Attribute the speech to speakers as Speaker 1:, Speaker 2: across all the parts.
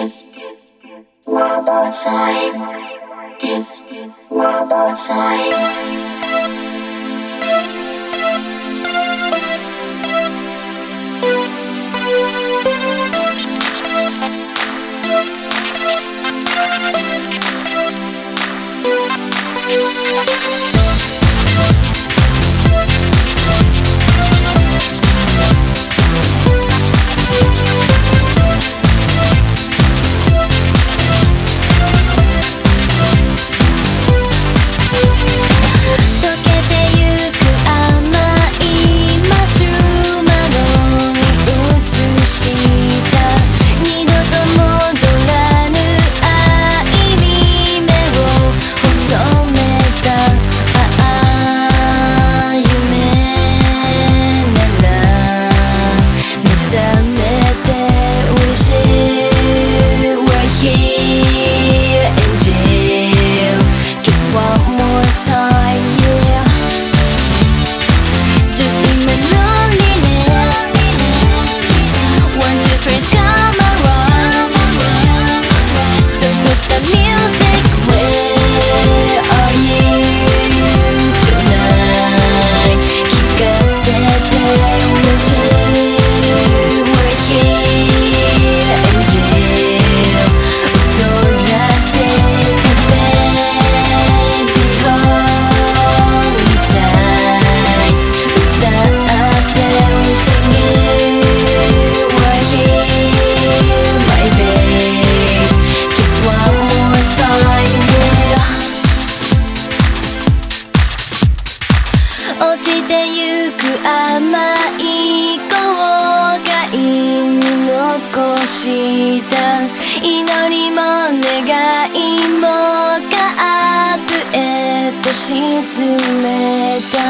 Speaker 1: kiss one more time, kiss one more time.
Speaker 2: 落ちてゆく甘い後悔に残した祈りも願いもカープへと沈めた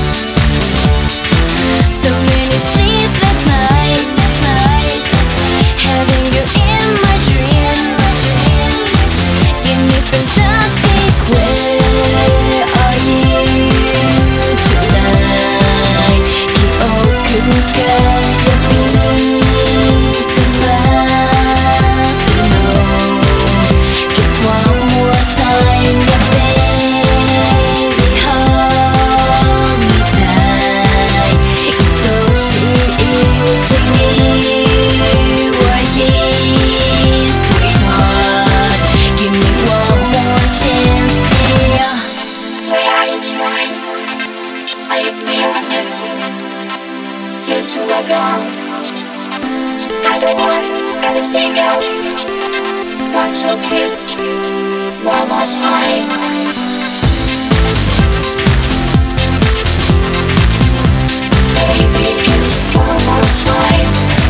Speaker 2: So many sleepless nights having you in my dreams. Give me fantastic, where are you tonight? 記憶が呼び覚ますの Kiss one more time, yeah baby, hold me tight. 愛しいうちに We're here, sweetheart. Give me one more chance, yeah.
Speaker 1: Where are you trying? Are you feeling this? Since you are gone, I don't want anything else. Want your kiss one more time. Baby, kiss one more time.